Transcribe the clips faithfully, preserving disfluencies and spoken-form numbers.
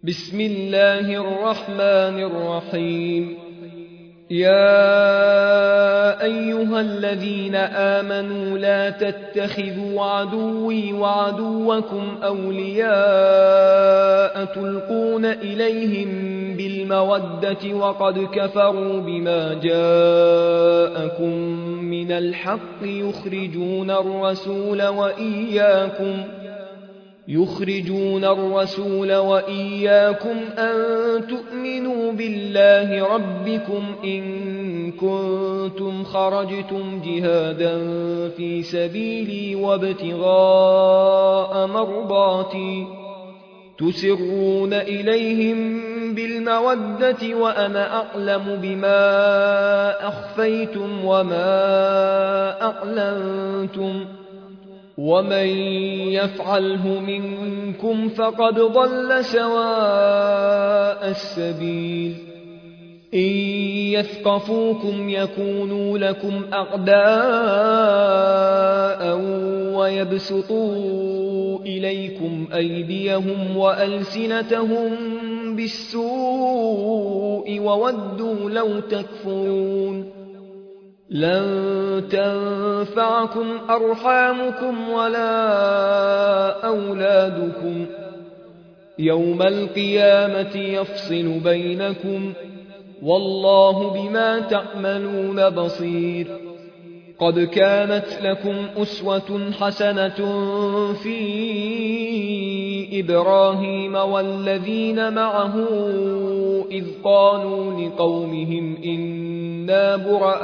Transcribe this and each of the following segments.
بسم الله الرحمن الرحيم. يا أيها الذين آمنوا لا تتخذوا عدوي وعدوكم أولياء تلقون إليهم بالمودة وقد كفروا بما جاءكم من الحق يخرجون الرسول وإياكم يخرجون الرسول وإياكم أن تؤمنوا بالله ربكم إن كنتم خرجتم جهادا في سبيلي وابتغاء مرضاتي تسرون إليهم بالمودة وأنا أعلم بما أخفيتم وما أعلنتم ومن يفعله منكم فقد ضل سواء السبيل. إن يثقفوكم يكونوا لكم أعداء ويبسطوا إليكم أيديهم وألسنتهم بالسوء وودوا لو تكفرون. لن تنفعكم أرحامكم ولا أولادكم يوم القيامة يفصل بينكم والله بما تعملون بصير. قد كانت لكم أسوة حسنة في إبراهيم والذين معه إذ قالوا لقومهم إنا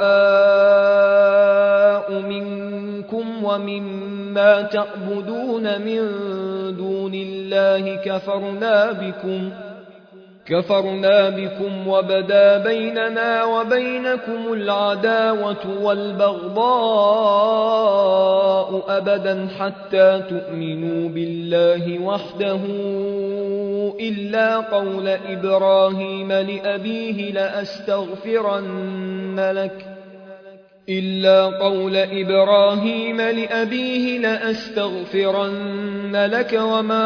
براء منكم ومما تعبدون من دون الله كفرنا بكم كفرنا بكم وبدا بيننا وبينكم العداوة والبغضاء أبدا حتى تؤمنوا بالله وحده إلا قول إبراهيم لأبيه لأستغفرن لك إلا قول إبراهيم لأبيه لأستغفرن لك وما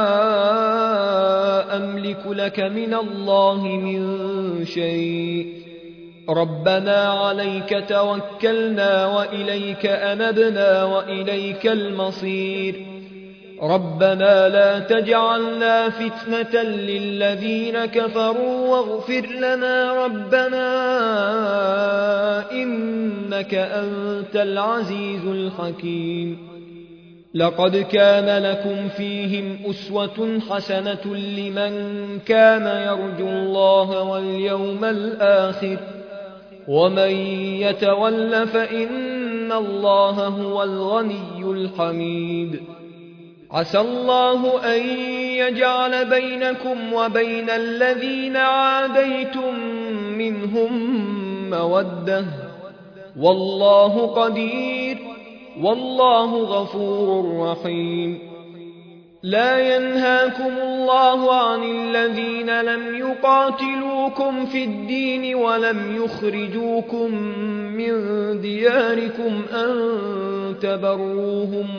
أملك لك من الله من شيء ربنا عليك توكلنا وإليك أنبنا وإليك المصير. ربنا لا تجعلنا فتنة للذين كفروا واغفر لنا ربنا إنك أنت العزيز الحكيم. لقد كان لكم فيهم أسوة حسنة لمن كان يرجو الله واليوم الآخر ومن يتول فإن الله هو الغني الحميد. عسى الله أن يجعل بينكم وبين الذين عاديتم منهم مودة والله قدير والله غفور رحيم. لا ينهاكم الله عن الذين لم يقاتلوكم في الدين ولم يخرجوكم من دياركم أن تبروهم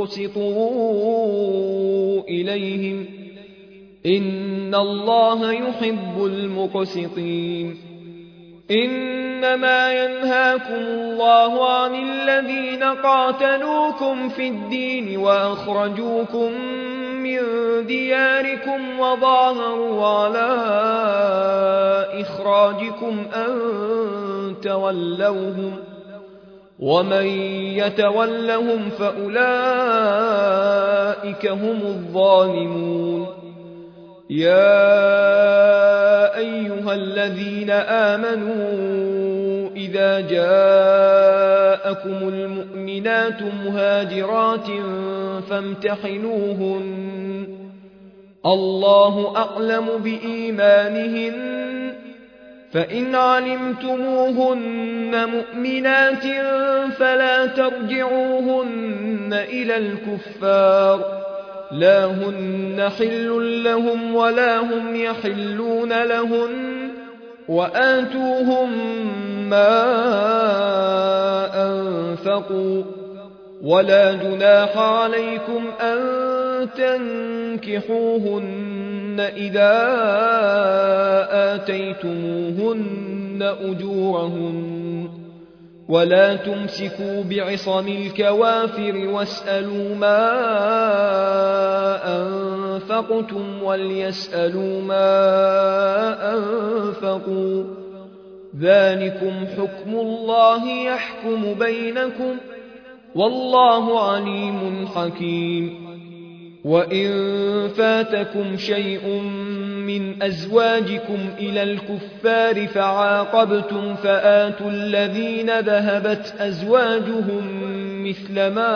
وتقسطوا إليهم إن الله يحب المقسطين. إنما ينهاكم الله عن الذين قاتلوكم في الدين وأخرجوكم من دياركم وظاهروا على إخراجكم أن تولوهم ومن يتولهم فأولئك هم الظالمون. يا أيها الذين آمنوا إذا جاءكم المؤمنات مهاجرات فامتحنوهن الله أعلم بإيمانهن فإن علمتموهن مؤمنات فلا ترجعوهن إلى الكفار لا هن حل لهم ولا هم يحلون لهن وآتوهم ما أنفقوا ولا جناح عليكم أن تنكحوهن إذا آتيتموهن أجورهن ولا تمسكوا بعصم الكوافر واسألوا ما أنفقتم وليسألوا ما أنفقوا ذلكم حكم الله يحكم بينكم والله عليم حكيم. وإن فاتكم شيء من أزواجكم إلى الكفار فعاقبتم فآتوا الذين ذهبت أزواجهم مثل ما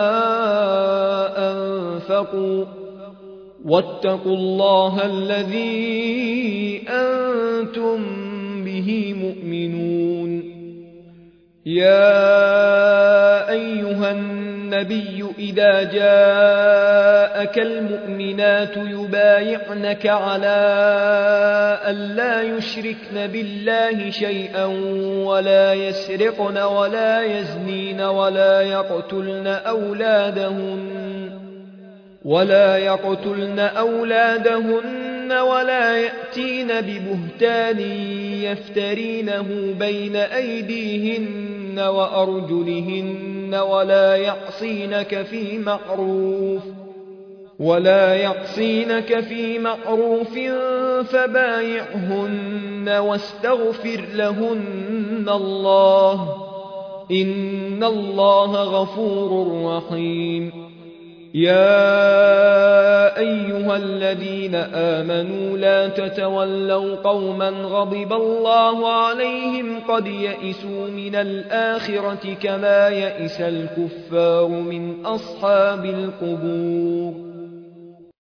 أنفقوا واتقوا الله الذي أنتم به مؤمنون. يا أيها النبي إذا جاءك المؤمنات يبايعنك على ألا يشركن بالله شيئا ولا يسرقن ولا يزنين ولا يقتلن أولادهن ولا يقتلن أولادهن ولا يأتين ببهتان يفترينه بين أيديهن وأرجلهن ولا يعصينك في معروف ولا يعصينك في معروف فبايعهن واستغفر لهن الله إن الله غفور رحيم. يا أيها الذين آمنوا لا تتولوا قوما غضب الله عليهم قد يئسوا من الآخرة كما يئس الكفار من أصحاب القبور.